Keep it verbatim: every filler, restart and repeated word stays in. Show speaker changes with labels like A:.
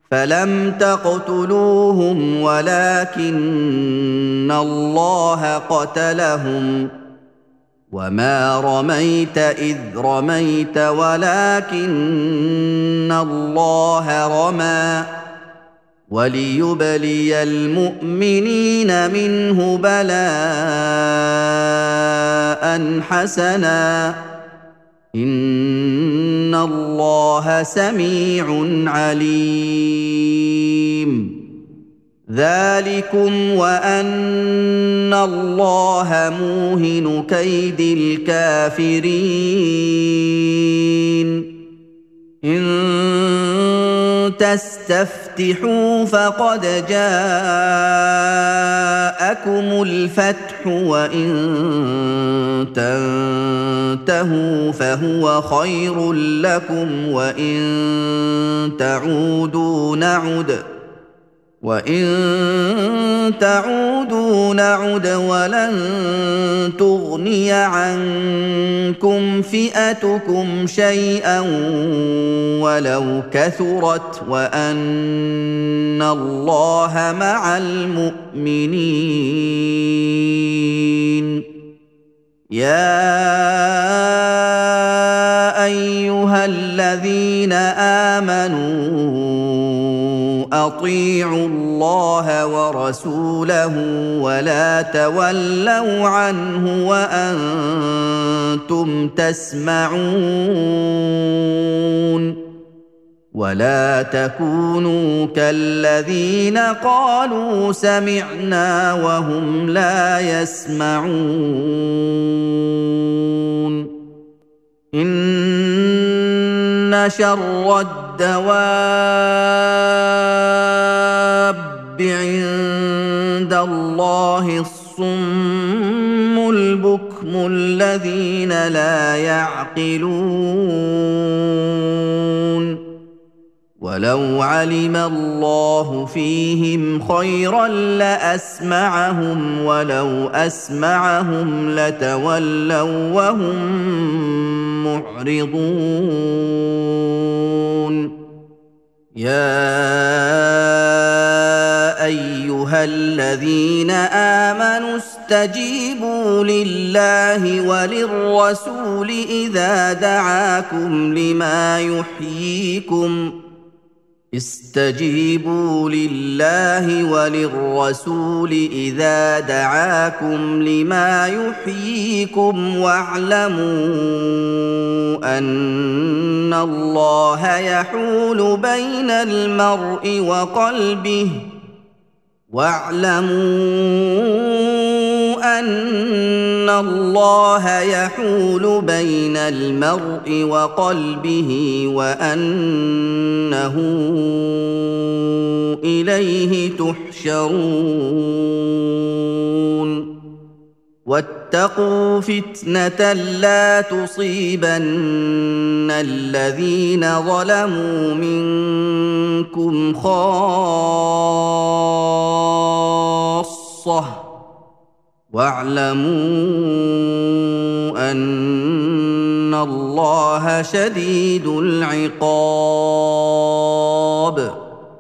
A: فلم تقتلوهم ولكن الله قتلهم وما رميت إذ رميت ولكن الله رمى وليبلي المؤمنين منه بلاء حسنا إن الله سميع عليم ذلكم وأن الله موهن كيد الكافرين إن تستفتحوا فقد جاءكم الفتح وإن تنتهوا فهو خير لكم وإن تعودوا نعد وَإِن تَعُودُوا نَعُدْ وَلَن تُغْنِيَ عَنكُمْ فِئَتُكُمْ شَيْئًا وَلَوْ كَثُرَتْ وَأَنَّ اللَّهَ مَعَ الْمُؤْمِنِينَ يَا أَيُّهَا الَّذِينَ آمَنُوا أطيعوا الله ورسوله ولا تولوا عنه وأنتم تسمعون ولا تكونوا كالذين قالوا سمعنا وهم لا يسمعون إن شر الدواب عند الله الصم البكم الذين لا يعقلون ولو علم الله فيهم خيرا لأسمعهم ولو أسمعهم لتولوا وهم معرضون يا أيها الذين آمنوا استجيبوا لله وللرسول إذا دعاكم لما يحييكم استجيبوا لله وللرسول إذا دعاكم لما يحييكم واعلموا أن الله يحول بين المرء وقلبه واعلموا أن الله يحول بين المرء وقلبه وأنه إليه تحشرون واتقوا فتنة لا تصيبن الذين ظلموا منكم خاصة واعلموا أن الله شديد العقاب